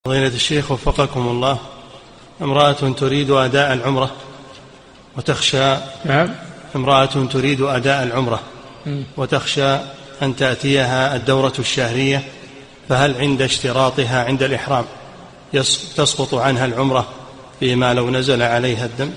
فضيلة الشيخ وفقكم الله، امرأة تريد أداء العمرة وتخشى امرأة تريد أداء العمرة وتخشى أن تأتيها الدورة الشهرية، فهل عند اشتراطها عند الإحرام تسقط عنها العمرة فيما لو نزل عليها الدم؟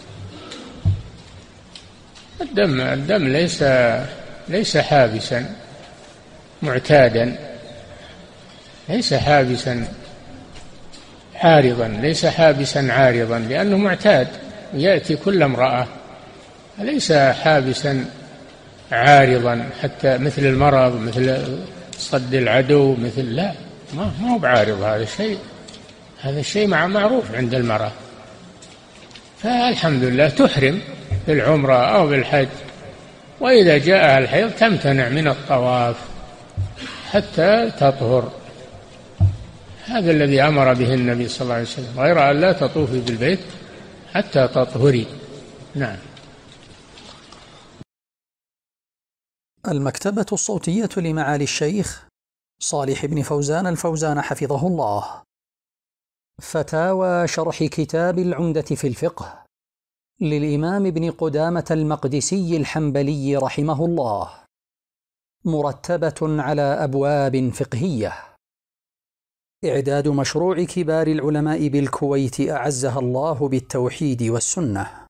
الدم ليس حابسا معتادا، ليس حابسا عارضا، ليس حابسا عارضا، لأنه معتاد يأتي كل امرأة، ليس حابسا عارضا حتى مثل المرض، مثل صد العدو، لا، ما هو بعارض. هذا الشيء معروف عند المرأة. فالحمد لله تحرم بالعمرة أو بالحج، وإذا جاءها الحيض تمتنع من الطواف حتى تطهر. هذا الذي أمر به النبي صلى الله عليه وسلم، غير أن لا تطوفي بالبيت حتى تطهري. نعم. المكتبة الصوتية لمعالي الشيخ صالح بن فوزان الفوزان حفظه الله. فتاوى شرح كتاب العمدة في الفقه للإمام ابن قدامة المقدسي الحنبلي رحمه الله، مرتبة على أبواب فقهية. إعداد مشروع كبار العلماء بالكويت أعزها الله بالتوحيد والسنة.